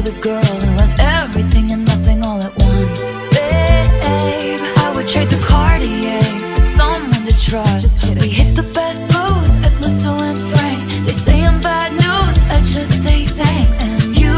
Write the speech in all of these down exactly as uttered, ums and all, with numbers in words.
the girl who has everything and nothing all at once. Babe, I would trade the Cartier for someone to trust. We hit the best booth at Musso and Frank's. They say I'm bad news, I just say thanks. And you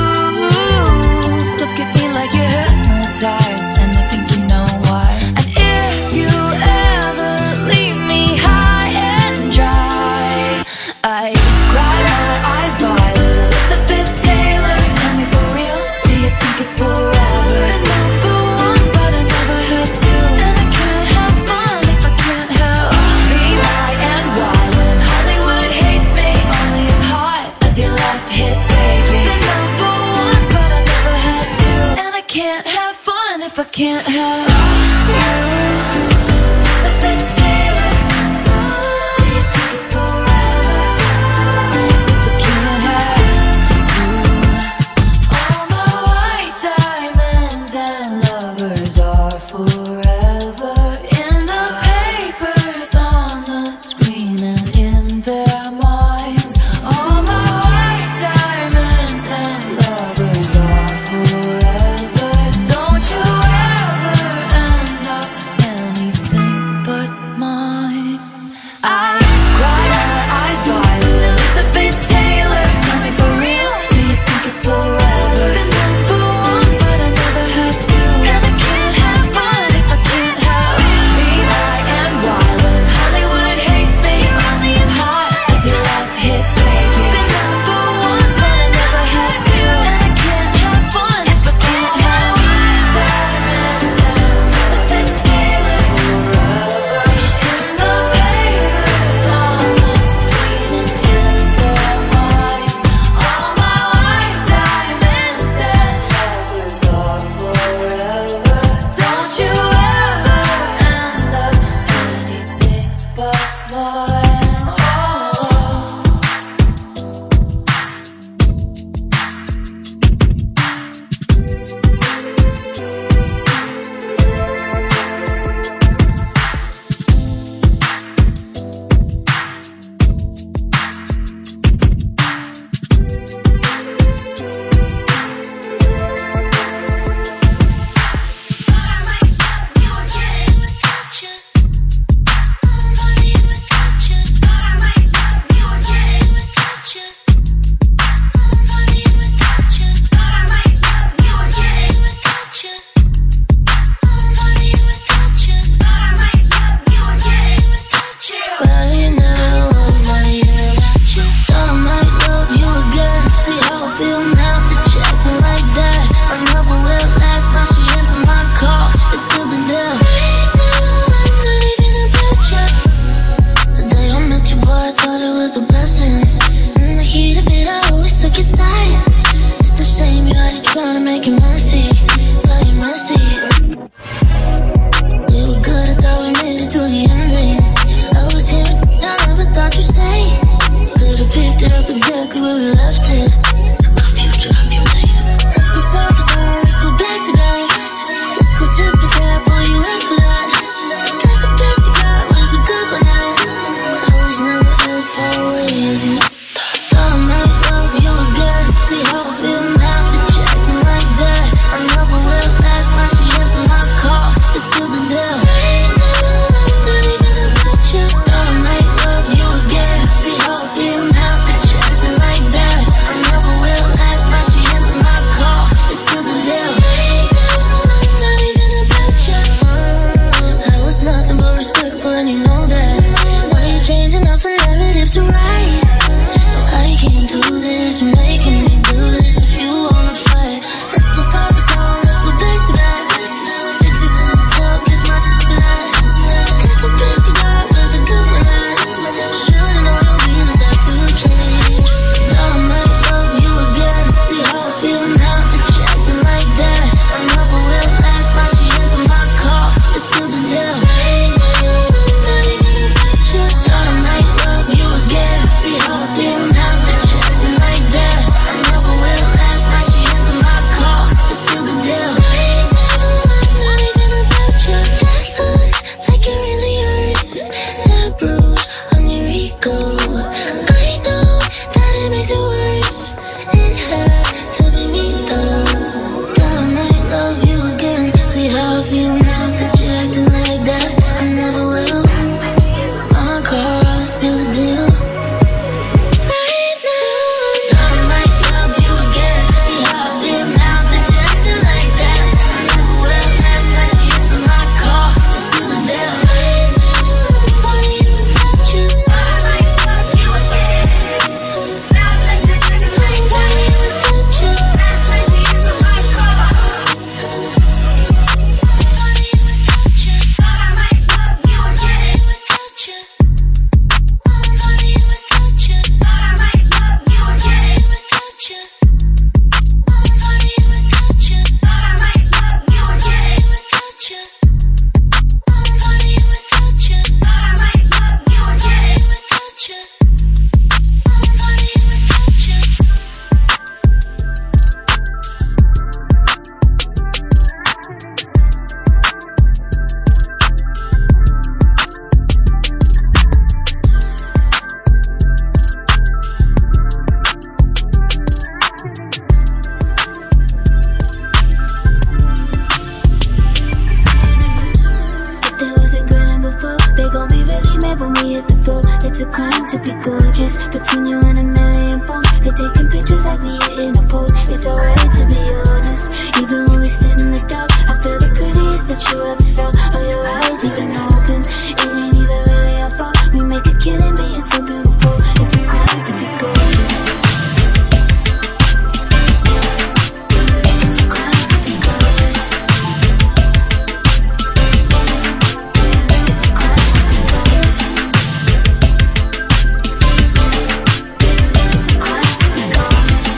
look at me like you're hypnotized, and I think you know why. And if you ever leave me high and dry, I cry my eyes violet. Elizabeth Taylor, tell me for real, do you think it's forever? Number one, but I never had to, and I can't have fun if I can't help. B Y N Y, when Hollywood hates me, only as hot as your last hit, baby. Number one, but I never had to, and I can't have fun if I can't help you. Elizabeth Taylor, do you think it's forever if I can't have you? All my white diamonds and lovers are forever in the papers, on the screen, and in their minds. All my white diamonds and lovers are forever. Don't you ever end up anything but mine. I cry my eyes violet. Elizabeth Taylor, tell me for real, do you think it's forever? Been number one, but I never had to, and I can't have fun if I can't help. B Y N Y, when Hollywood hates me, only as hot as your last hit, baby. Been number one, but I never had to, and I can't have fun if I can't help. Diamonds and Elizabeth Taylor, forever in the papers, on the screen, and in their minds. All my white diamonds and lovers are forever. Don't you ever end up anything but mine. Oh. Right now, I'm not here without you. Thought I might love you again. See how I feel now that you're acting like that. I never will last, now she answered my call. It's still the deal. Right now, I'm not even about you. The day I met you, boy, I thought it was a blessing. In the heat of it, I always took your side. It's the shame you had it trying to make it messy, but you're messy. We were good, I thought we made it to the ending. I was here, I never thought you'd say. Could've picked it up exactly where we left it. Took off you, drop you late. Let's go side for side, let's go back to back. Let's go tip for tap, boy, you asked for that. Guess the best you got was a good one night. I was never as far away as you. Thought I might love you again. See how I feel now that you're acting like that. I never will last, now she answered my call. It's still the deal. Right now, I'm not even about you. Thought I might love you again. See how I feel now that you're acting like that. I between you and a million posts. They taking pictures like we hitting a pose. It's alright to be honest. Even when we sit in the dark, I feel the prettiest that you ever saw. Oh, your eyes even open. It ain't even really our fault. We make a killing being so beautiful. It's a crime to be gorgeous. It's a crime to be gorgeous. It's a crime to be gorgeous. It's a crime to be gorgeous.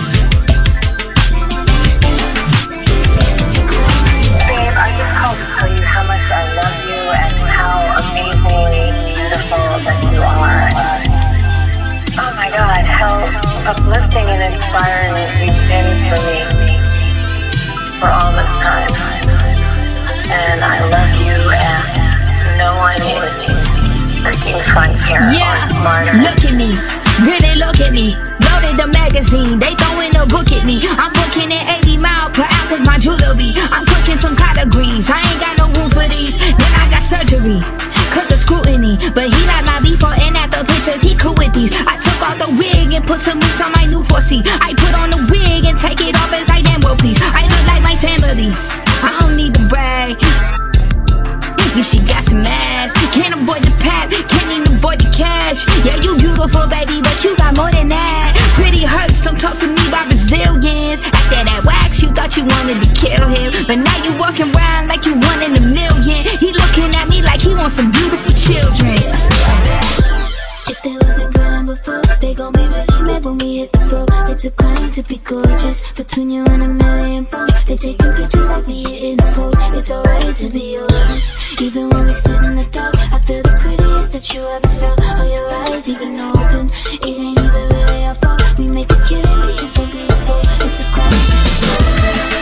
It's a crime. Babe, I just called to tell you how much I love you and how amazingly beautiful that you are. Oh my God, how uplifting and inspiring you've been for me for all this time. And I love you, and no one is freaking frontier Yeah, or smarter. look at me, really look at me. Loaded the magazine, they throwing a book at me. I'm booking at eighty miles per hour cause my jewelry. I'm cooking some collard greens, I ain't got no room for these. Then I got surgery, cause of scrutiny. But he like my before and after pictures, he cool with these. I took off the wig and put some moves on my new four C. I put on the wig and take it off as I damn well please. I look like my family, I don't need to brag. Yeah, she got some ass. Can't avoid the pap, can't even avoid the cash. Yeah, you beautiful, baby, but you got more than that. Pretty hurts, don't talk to me about Brazilians. After that wax, you thought you wanted to kill him, but now you walking around like you one in a million. He looking at me like he wants some beautiful children. If they wasn't grilling before, they gon' be really mad when we hit the floor. It's a crime to be gorgeous, between you and a million posts. They taking pictures like we hitting a pose. It's alright to be honest. Even when we sit in the dark, I feel the prettiest that you ever saw. Oh, your eyes even open. It ain't even really our fault. We make a killing being so beautiful. It's a crime to be gorgeous.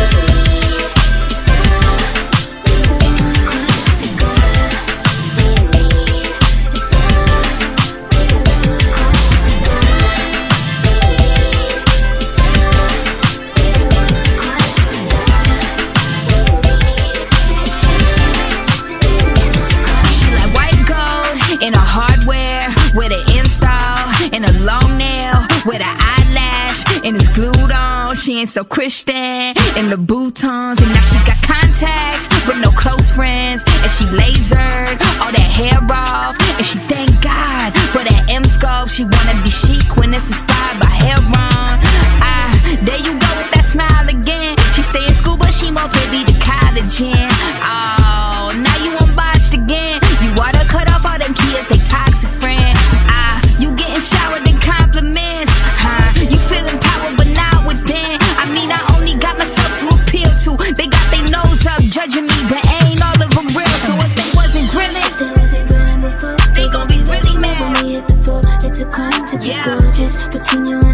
In a hardware, with an install, and a long nail, with an eyelash, and it's glued on. She ain't so Christian, in the boutons, and now she got contacts, with no close friends, and she lasered all that hair off, and she thank God for that M-scope. She wanna be chic when it's inspired by Heron. Ah, there you go with that smile again. She stay in school, but she more privy to college in. Oh, now you unbotched again. You water cut off all them kids, they toxic friend. Ah, you getting showered in compliments, huh? You feeling power, but not within. I mean, I only got myself to appeal to. They got their nose up, judging me, but ain't all of them real. So if they wasn't grilling, if they wasn't grilling before, they gon' be really mad when we hit the floor. It's a crime to be Yeah. gorgeous, between you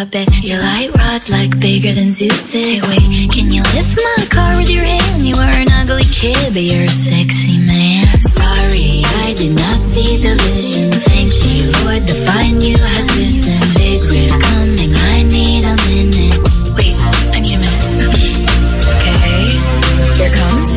I bet your light rod's like bigger than Zeus's. Hey wait, can you lift my car with your hand? You are an ugly kid, but you're a sexy man. Sorry, I did not see the vision. Thank you, Lord, the fine you has risen. Big riff coming, I need a minute. Wait, I need a minute. Okay, here it comes.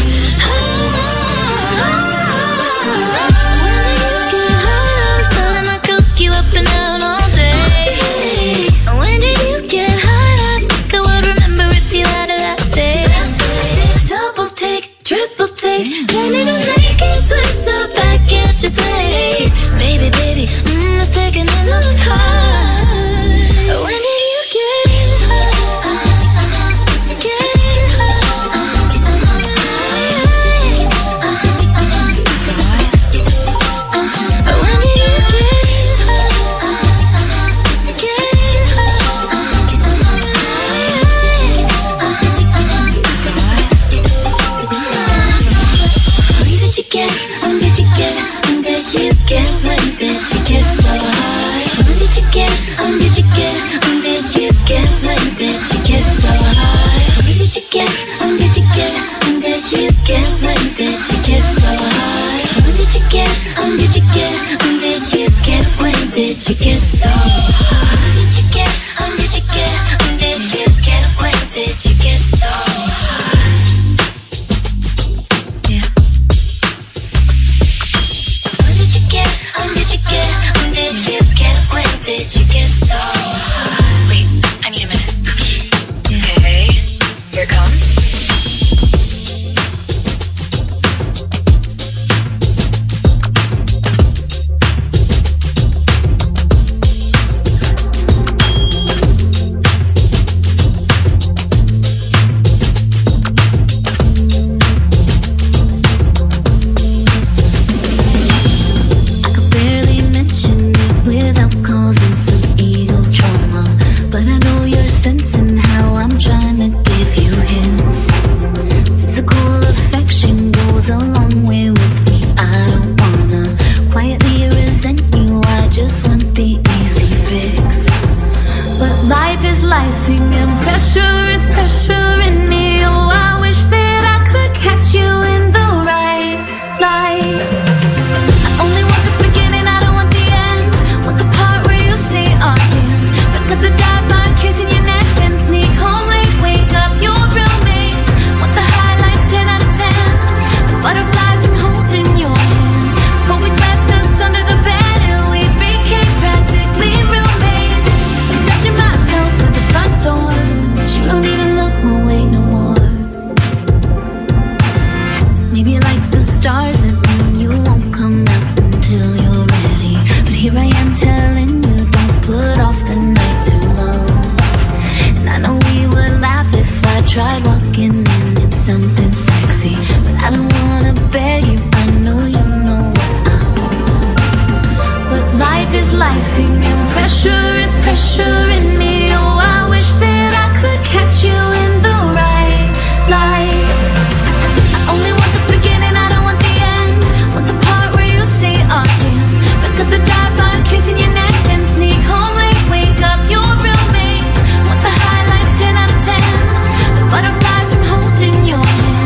You up and down all day. When did you get hot? I think I would remember if you had that face. Double take, triple take, turn it on like a twist up back at your place. Baby, baby, mm, a second in the heart. When did you get hot? Get hot. When did you get When did you get, when did you get, when did you get so high? When did you get, when did you get, when did you get, when did you get so high? When did you get, when did you get, when did you get, when did you get so high? When did you get, when did you get, when did you get, when did you get so high? When did you get, when did you get, when did you get, when did you get so high? When did you get, when did you get, when did you get so high? Wait, I need a minute. Okay, here it comes. Butterflies from holding your hand.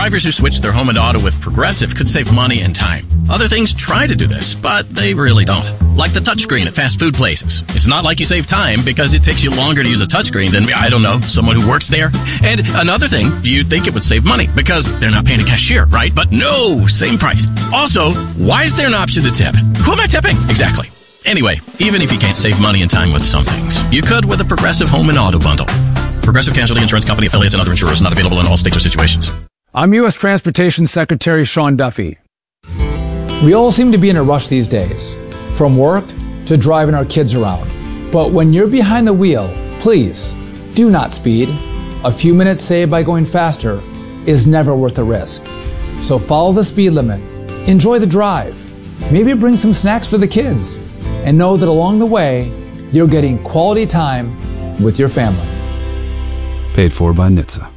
Drivers who switch their home and auto with Progressive could save money and time. Other things try to do this, but they really don't. Like the touchscreen at fast food places. It's not like you save time because it takes you longer to use a touchscreen than, I don't know, someone who works there. And another thing, you'd think it would save money because they're not paying a cashier, right? But no, same price. Also, why is there an option to tip? Who am I tipping? Exactly. Anyway, even if you can't save money and time with some things, you could with a Progressive home and auto bundle. Progressive Casualty Insurance Company, affiliates, and other insurers not available in all states or situations. I'm U S Transportation Secretary Sean Duffy. We all seem to be in a rush these days, from work to driving our kids around. But when you're behind the wheel, please do not speed. A few minutes saved by going faster is never worth the risk. So follow the speed limit, enjoy the drive, maybe bring some snacks for the kids, and know that along the way, you're getting quality time with your family. Paid for by N H T S A.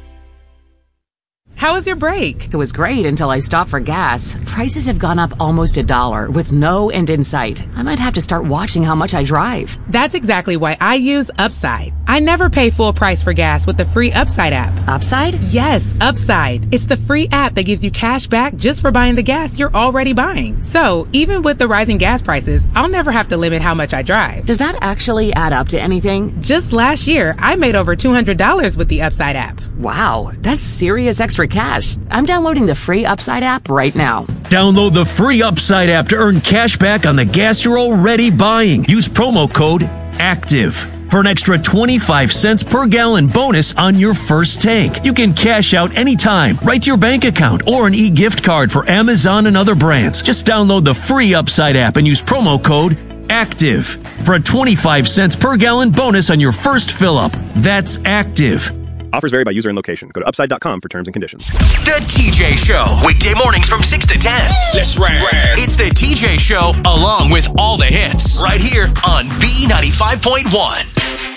How was your break? It was great until I stopped for gas. Prices have gone up almost a dollar with no end in sight. I might have to start watching how much I drive. That's exactly why I use Upside. I never pay full price for gas with the free Upside app. Upside? Yes, Upside. It's the free app that gives you cash back just for buying the gas you're already buying. So, even with the rising gas prices, I'll never have to limit how much I drive. Does that actually add up to anything? Just last year, I made over two hundred dollars with the Upside app. Wow, that's serious extra cash. I'm downloading the free Upside app right now. Download the free Upside app to earn cash back on the gas you're already buying. Use promo code ACTIVE for an extra twenty-five cents per gallon bonus on your first tank. You can cash out anytime, right to your bank account, or an e-gift card for Amazon and other brands. Just download the free Upside app and use promo code ACTIVE for a twenty-five cents per gallon bonus on your first fill-up. That's ACTIVE. Offers vary by user and location. Go to upside dot com for terms and conditions. The T J Show. Weekday mornings from six to ten. Let's ride. It's the T J Show along with all the hits. Right here on B ninety-five point one.